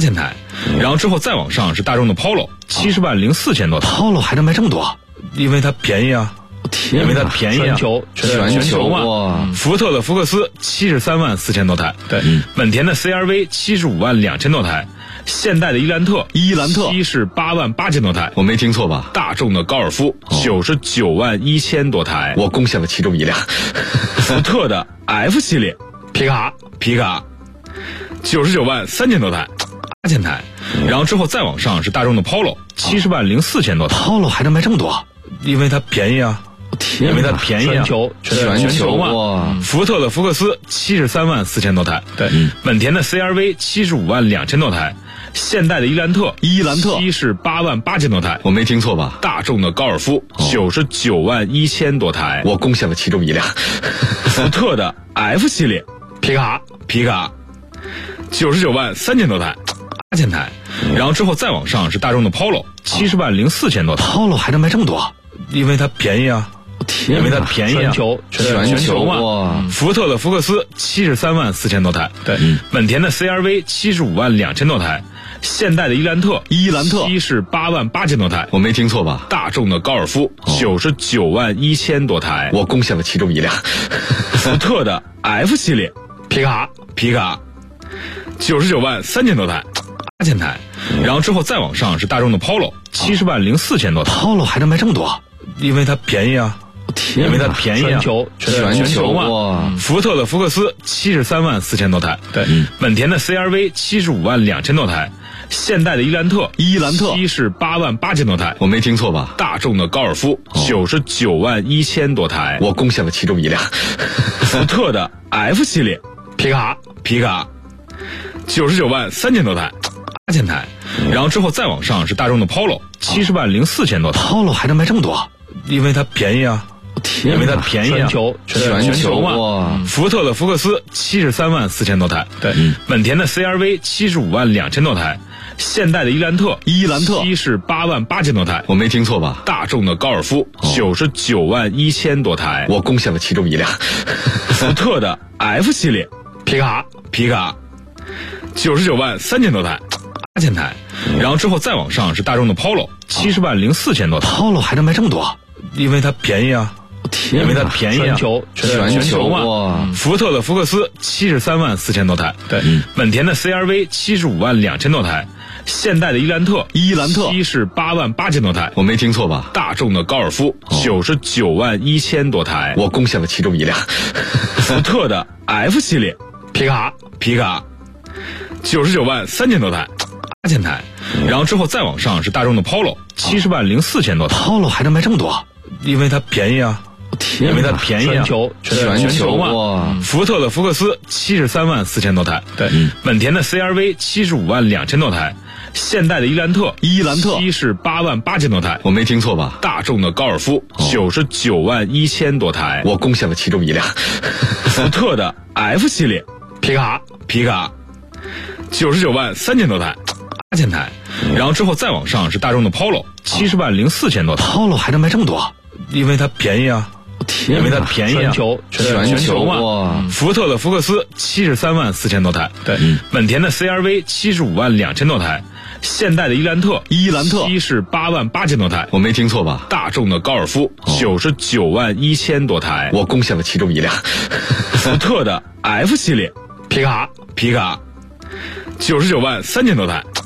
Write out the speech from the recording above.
8000台，然后之后再往上是大众的 Polo， 70万04000多台。 Polo 还能卖这么多？ 因为它便宜啊。因为它便宜啊，全球嘛。福特的福克斯73万4000多台， 对， 本田的 CR-V 75万2000多台，现代的伊兰特78万8000多台， 我没听错吧？ 大众的高尔夫99万1000多台， 我贡献了其中一辆。 福特的 F 系列皮卡99万3000多台，8000台，然后之后再往上是大众的 Polo 70万04000多台。 Polo 还能卖这么多？ 因为它便宜啊。因为它便宜啊，全球嘛。福特的福克斯73万4000多台， 对， 本田的 CR-V 75万2000多台，现代的伊兰特78万8000多台， 我没听错吧？ 大众的高尔夫99万1000多台， 我贡献了其中一辆。 福特的 F 系列皮卡99万3000多台，8000台，然后之后再往上是大众的 Polo 70万04000多台。 Polo 还能卖这么多？ 因为它便宜啊。因为它便宜啊，全球嘛。福特的福克斯73万4000多台， 对， 本田的 CR-V 75万2000多台，现代的伊兰特78万8000多台， 我没听错吧？ 大众的高尔夫99万1000多台， 我贡献了其中一辆。 福特的 F 系列皮卡99万3000多台，8000台，然后之后再往上是大众的 Polo 70万04000多台。 Polo 还能卖这么多？ 因为它便宜啊。因为它便宜啊，全球嘛。福特的福克斯73万4000多台， 对， 本田的 CR-V 75万2000多台，现代的伊兰特78万8000多台， 我没听错吧？ 大众的高尔夫99万1000多台， 我贡献了其中一辆。 福特的 F 系列皮卡99万3000多台，8000台，然后之后再往上是大众的 Polo 70万04000多台。 Polo 还能卖这么多？ 因为它便宜啊。因为它便宜啊，全球嘛。福特的福克斯73万4000多台， 对， 本田的 CR-V 75万2000多台，现代的伊兰特78万8000多台， 我没听错吧？ 大众的高尔夫99万1000多台， 我贡献了其中一辆。 福特的 F 系列皮卡99万3000多台，8000台，然后之后再往上是大众的 Polo 70万04000多台。 Polo 还能卖这么多？ 因为它便宜啊。因为它便宜啊，全球嘛。福特的福克斯73万4000多台， 对， 本田的 CR-V 75万2000多台，现代的伊兰特78万8000多台， 我没听错吧？ 大众的高尔夫99万1000多台， 我贡献了其中一辆。 福特的 F 系列皮卡99万3000多台，8000台，然后之后再往上是大众的 Polo 70万04000多台。 Polo 还能卖这么多？ 因为它便宜啊。因为它便宜啊，全球嘛。福特的福克斯73万4000多台， 对， 本田的 CR-V 75万2000多台，现代的伊兰特78万8000多台， 我没听错吧？ 大众的高尔夫99万1000多台， 我贡献了其中一辆。 福特的 F 系列皮卡99万3000多台，8000台，然后之后再往上是大众的 Polo 70万04000多台。 Polo 还能卖这么多？ 因为它便宜啊。因为它便宜啊，全球嘛。福特的福克斯73万4000多台， 对， 本田的 CR-V 75万2000多台，现代的伊兰特78万8000多台， 我没听错吧？ 大众的高尔夫99万1000多台， 我贡献了其中一辆。 福特的 F 系列皮卡99万3000多台